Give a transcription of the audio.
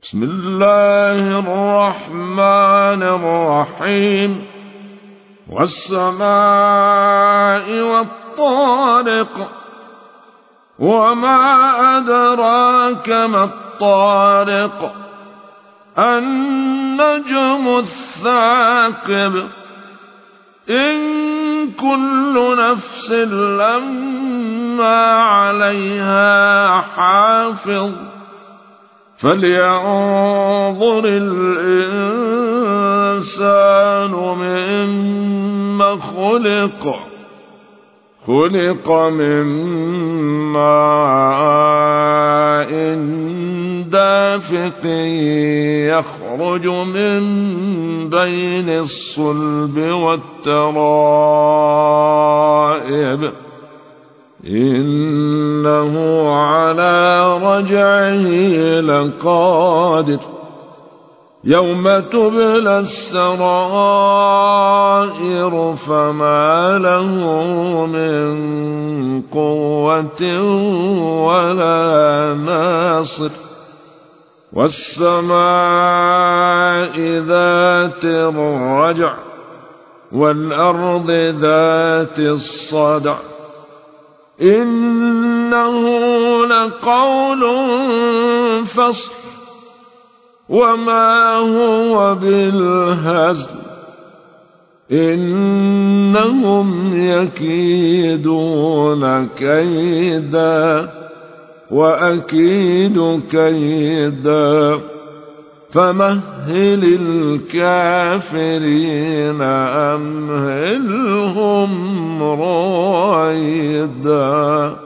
بسم الله الرحمن الرحيم. والسماء والطارق، وما أدراك ما الطارق، النجم الثاقب، إن كل نفس لما عليها حافظ، فلينظر الإنسان مما خلق. خلق من ماء دافق يخرج من بين الصلب والترائب، إنه على رجعه لقادر، يوم تبلى السرائر فما له من قوة ولا ناصر. والسماء ذات الرجع، والأرض ذات الصدع، إنه لقول فصل، وما هو بالهزل، إنهم يكيدون كيدا وأكيد كيدا، فمهل الكافرين أمهلهم رويدا.